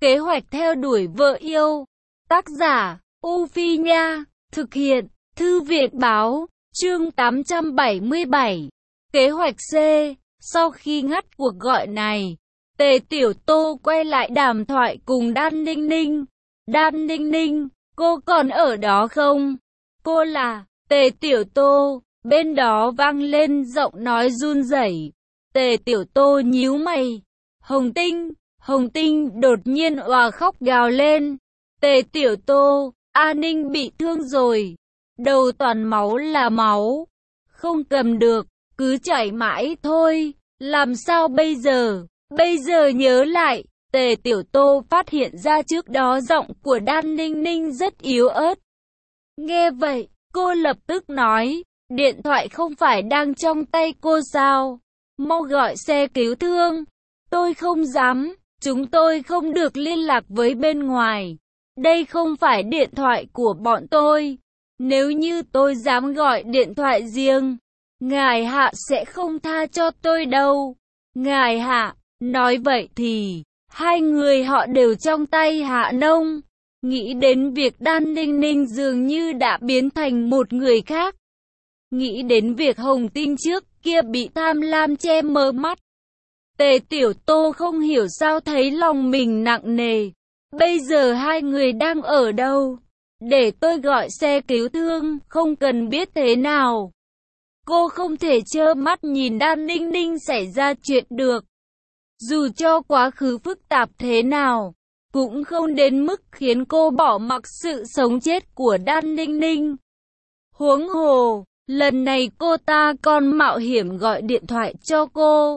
Kế hoạch theo đuổi vợ yêu. Tác giả, U Phi Nha. Thực hiện, Thư viện Báo. Chương 877. Kế hoạch C. Sau khi ngắt cuộc gọi này, Tề Tiểu Tô quay lại đàm thoại cùng Đan Ninh Ninh. Đan Ninh Ninh, cô còn ở đó không? Cô là Tề Tiểu Tô. Bên đó vang lên giọng nói run rẩy. Tề Tiểu Tô nhíu mày. Hồng Tinh đột nhiên òa khóc gào lên. Tề Tiểu Tô, A Ninh bị thương rồi. Đầu toàn máu là máu. Không cầm được, cứ chảy mãi thôi. Làm sao bây giờ? Bây giờ nhớ lại, Tề Tiểu Tô phát hiện ra trước đó giọng của Đan Ninh Ninh rất yếu ớt. Nghe vậy, cô lập tức nói, điện thoại không phải đang trong tay cô sao? Mau gọi xe cứu thương. Tôi không dám, chúng tôi không được liên lạc với bên ngoài. Đây không phải điện thoại của bọn tôi. Nếu như tôi dám gọi điện thoại riêng, ngài Hạ sẽ không tha cho tôi đâu. Ngài Hạ, nói vậy thì, hai người họ đều trong tay Hạ Nông. Nghĩ đến việc Đan Ninh Ninh dường như đã biến thành một người khác. Nghĩ đến việc Hồng Tinh trước kia bị tham lam che mờ mắt. Tề Tiểu Tô không hiểu sao thấy lòng mình nặng nề. Bây giờ hai người đang ở đâu? Để tôi gọi xe cứu thương, không cần biết thế nào. Cô không thể trơ mắt nhìn Đan Ninh Ninh xảy ra chuyện được. Dù cho quá khứ phức tạp thế nào, cũng không đến mức khiến cô bỏ mặc sự sống chết của Đan Ninh Ninh. Huống hồ, lần này cô ta còn mạo hiểm gọi điện thoại cho cô.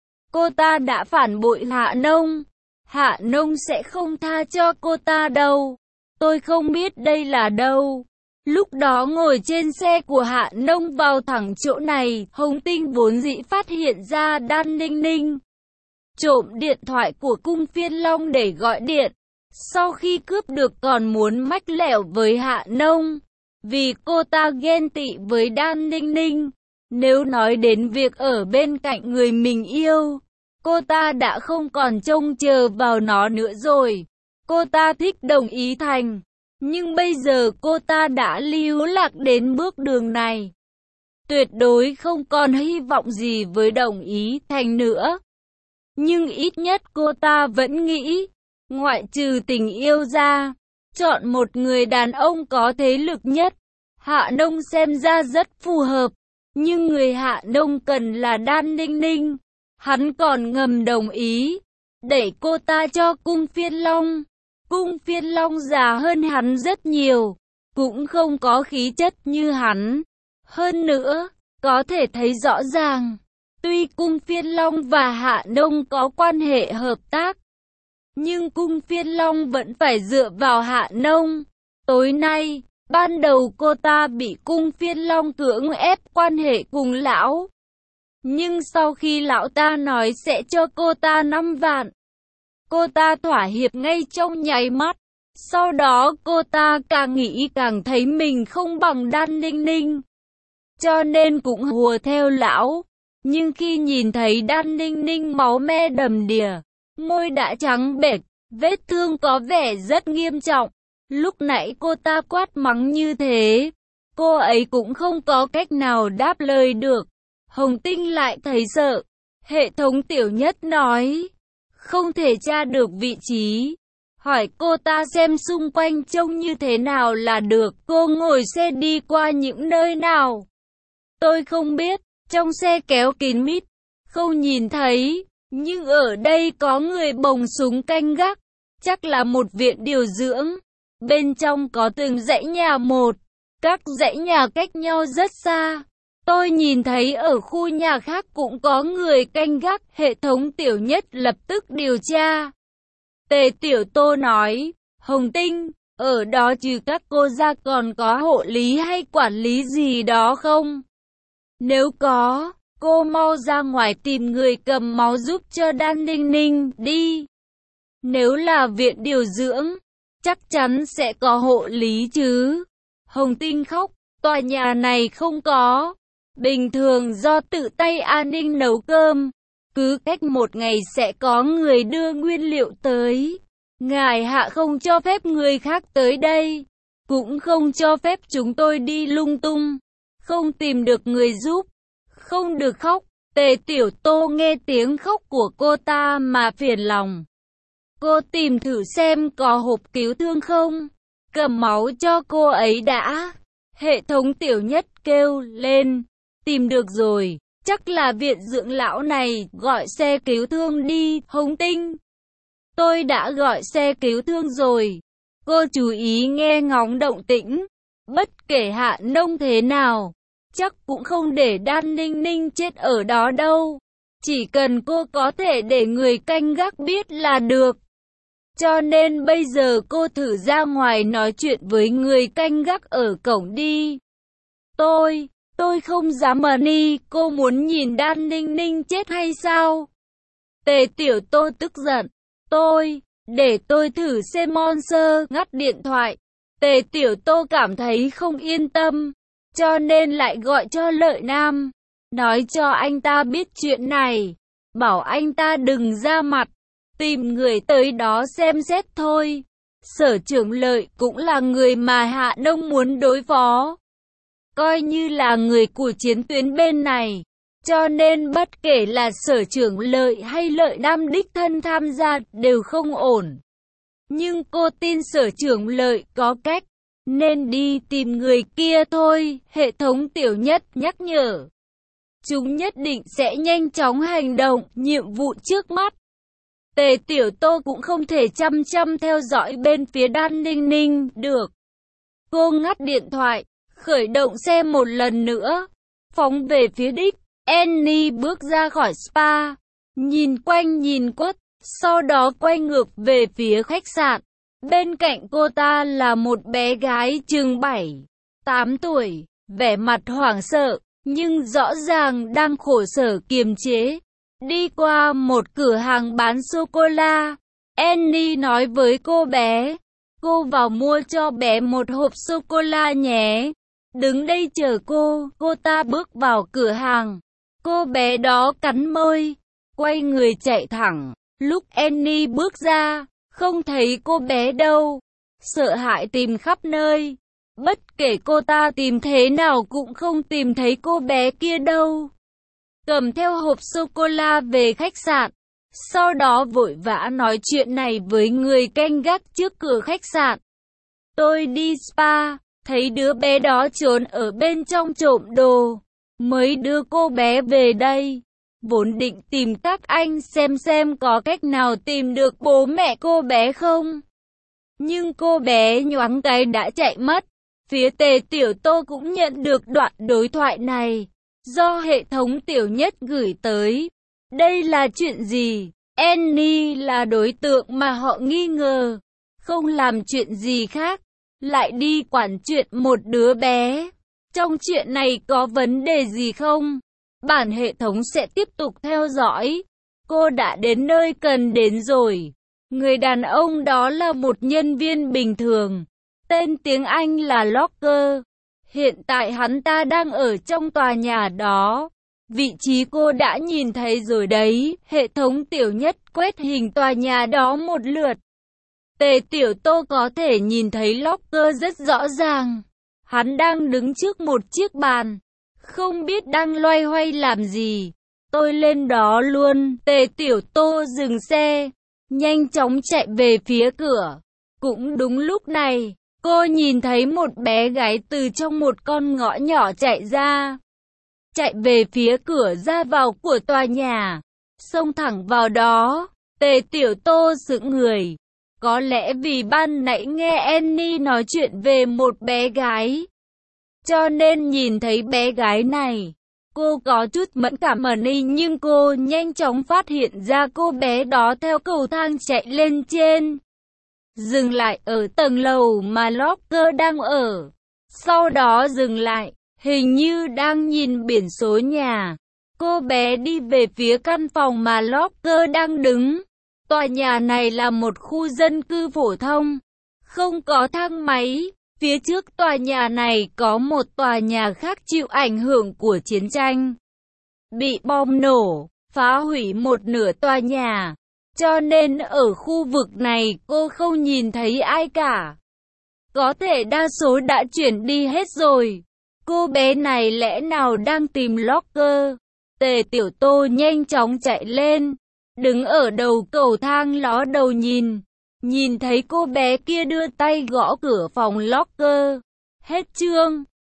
Cô ta đã phản bội Hạ Nông. Hạ Nông sẽ không tha cho cô ta đâu. Tôi không biết đây là đâu. Lúc đó ngồi trên xe của Hạ Nông vào thẳng chỗ này, Hồng Tinh vốn dĩ phát hiện ra Đan Ninh Ninh trộm điện thoại của Cung Phiên Long để gọi điện. Sau khi cướp được còn muốn mách lẻo với Hạ Nông, vì cô ta ghen tị với Đan Ninh Ninh. Nếu nói đến việc ở bên cạnh người mình yêu, cô ta đã không còn trông chờ vào nó nữa rồi. Cô ta thích Đồng Ý Thành, nhưng bây giờ cô ta đã lưu lạc đến bước đường này. Tuyệt đối không còn hy vọng gì với Đồng Ý Thành nữa. Nhưng ít nhất cô ta vẫn nghĩ, ngoại trừ tình yêu ra, chọn một người đàn ông có thế lực nhất. Hạ Nông xem ra rất phù hợp, nhưng người Hạ Nông cần là Đan Ninh Ninh. Hắn còn ngầm đồng ý đẩy cô ta cho Cung Phiên Long. Cung Phiên Long già hơn hắn rất nhiều, cũng không có khí chất như hắn. Hơn nữa, có thể thấy rõ ràng, tuy Cung Phiên Long và Hạ Nông có quan hệ hợp tác, nhưng Cung Phiên Long vẫn phải dựa vào Hạ Nông. Tối nay, ban đầu cô ta bị Cung Phiên Long cưỡng ép quan hệ cùng lão. Nhưng sau khi lão ta nói sẽ cho cô ta 5 vạn, cô ta thỏa hiệp ngay trong nháy mắt. Sau đó cô ta càng nghĩ càng thấy mình không bằng Đan Ninh Ninh, cho nên cũng hùa theo lão. Nhưng khi nhìn thấy Đan Ninh Ninh máu me đầm đìa, môi đã trắng bệch, vết thương có vẻ rất nghiêm trọng. Lúc nãy cô ta quát mắng như thế, cô ấy cũng không có cách nào đáp lời được. Hồng Tinh lại thấy sợ. Hệ thống Tiểu Nhất nói, không thể tra được vị trí. Hỏi cô ta xem xung quanh trông như thế nào là được. Cô ngồi xe đi qua những nơi nào? Tôi không biết. Trong xe kéo kín mít, không nhìn thấy. Nhưng ở đây có người bồng súng canh gác. Chắc là một viện điều dưỡng. Bên trong có từng dãy nhà một. Các dãy nhà cách nhau rất xa. Tôi nhìn thấy ở khu nhà khác cũng có người canh gác. Hệ thống Tiểu Nhất lập tức điều tra. Tề Tiểu Tô nói, Hồng Tinh, ở đó trừ các cô ra còn có hộ lý hay quản lý gì đó không? Nếu có, cô mau ra ngoài tìm người cầm máu giúp cho Đan Ninh Ninh đi. Nếu là viện điều dưỡng, chắc chắn sẽ có hộ lý chứ. Hồng Tinh khóc, tòa nhà này không có. Bình thường do tự tay an ninh nấu cơm, cứ cách một ngày sẽ có người đưa nguyên liệu tới. Ngài hạ không cho phép người khác tới đây, cũng không cho phép chúng tôi đi lung tung, không tìm được người giúp, không được khóc. Tề Tiểu Tô nghe tiếng khóc của cô ta mà phiền lòng. Cô tìm thử xem có hộp cứu thương không, cầm máu cho cô ấy đã. Hệ thống Tiểu Nhất kêu lên, tìm được rồi, chắc là viện dưỡng lão này, gọi xe cứu thương đi, Hồng Tinh. Tôi đã gọi xe cứu thương rồi. Cô chú ý nghe ngóng động tĩnh, bất kể Hạ Nông thế nào, chắc cũng không để Đan Ninh Ninh chết ở đó đâu. Chỉ cần cô có thể để người canh gác biết là được. Cho nên bây giờ cô thử ra ngoài nói chuyện với người canh gác ở cổng đi. Tôi không dám mà đi, cô muốn nhìn Đan Ninh Ninh chết hay sao? Tề Tiểu Tô tức giận. Để tôi thử xem Monster, ngắt điện thoại. Tề Tiểu Tô cảm thấy không yên tâm, cho nên lại gọi cho Lợi Nam, nói cho anh ta biết chuyện này, bảo anh ta đừng ra mặt, tìm người tới đó xem xét thôi. Sở trưởng Lợi cũng là người mà Hạ Đông muốn đối phó, coi như là người của chiến tuyến bên này, cho nên bất kể là Sở trưởng Lợi hay Lợi Nam đích thân tham gia đều không ổn. Nhưng cô tin Sở trưởng Lợi có cách, nên đi tìm người kia thôi. Hệ thống Tiểu Nhất nhắc nhở, chúng nhất định sẽ nhanh chóng hành động, nhiệm vụ trước mắt. Tề Tiểu Tô cũng không thể chăm chăm theo dõi bên phía Đan Ninh Ninh được. Cô ngắt điện thoại, khởi động xe một lần nữa, phóng về phía đích. Annie bước ra khỏi spa, nhìn quanh nhìn quất, sau đó quay ngược về phía khách sạn. Bên cạnh cô ta là một bé gái chừng 7-8 tuổi, vẻ mặt hoảng sợ, nhưng rõ ràng đang khổ sở kiềm chế. Đi qua một cửa hàng bán sô-cô-la, Annie nói với cô bé, cô vào mua cho bé một hộp sô-cô-la nhé. Đứng đây chờ cô ta bước vào cửa hàng. Cô bé đó cắn môi, quay người chạy thẳng. Lúc Annie bước ra, không thấy cô bé đâu, sợ hãi tìm khắp nơi. Bất kể cô ta tìm thế nào cũng không tìm thấy cô bé kia đâu. Cầm theo hộp sô-cô-la về khách sạn, sau đó vội vã nói chuyện này với người canh gác trước cửa khách sạn. Tôi đi spa, thấy đứa bé đó trốn ở bên trong trộm đồ, mới đưa cô bé về đây. Vốn định tìm các anh xem có cách nào tìm được bố mẹ cô bé không. Nhưng cô bé nhoáng cái đã chạy mất. Phía Tề Tiểu Tô cũng nhận được đoạn đối thoại này, do hệ thống Tiểu Nhất gửi tới. Đây là chuyện gì? Annie là đối tượng mà họ nghi ngờ, không làm chuyện gì khác, lại đi quản chuyện một đứa bé. Trong chuyện này có vấn đề gì không? Bản hệ thống sẽ tiếp tục theo dõi. Cô đã đến nơi cần đến rồi. Người đàn ông đó là một nhân viên bình thường, tên tiếng Anh là Locker. Hiện tại hắn ta đang ở trong tòa nhà đó. Vị trí cô đã nhìn thấy rồi đấy. Hệ thống Tiểu Nhất quét hình tòa nhà đó một lượt. Tề Tiểu Tô có thể nhìn thấy Locker rất rõ ràng. Hắn đang đứng trước một chiếc bàn, không biết đang loay hoay làm gì. Tôi lên đó luôn. Tề Tiểu Tô dừng xe, nhanh chóng chạy về phía cửa. Cũng đúng lúc này, cô nhìn thấy một bé gái từ trong một con ngõ nhỏ chạy ra, chạy về phía cửa ra vào của tòa nhà, xông thẳng vào đó. Tề Tiểu Tô sững người. Có lẽ vì ban nãy nghe Annie nói chuyện về một bé gái, cho nên nhìn thấy bé gái này, cô có chút mẫn cảm ở đây, nhưng cô nhanh chóng phát hiện ra cô bé đó theo cầu thang chạy lên trên, dừng lại ở tầng lầu mà Locker đang ở. Sau đó dừng lại, hình như đang nhìn biển số nhà. Cô bé đi về phía căn phòng mà Locker đang đứng. Tòa nhà này là một khu dân cư phổ thông, không có thang máy. Phía trước tòa nhà này có một tòa nhà khác chịu ảnh hưởng của chiến tranh, bị bom nổ, phá hủy một nửa tòa nhà. cho nên ở khu vực này cô không nhìn thấy ai cả. Có thể đa số đã chuyển đi hết rồi. Cô bé này lẽ nào đang tìm locker? Tề Tiểu Tô nhanh chóng chạy lên, đứng ở đầu cầu thang ló đầu nhìn thấy cô bé kia đưa tay gõ cửa phòng locker. Hết chương.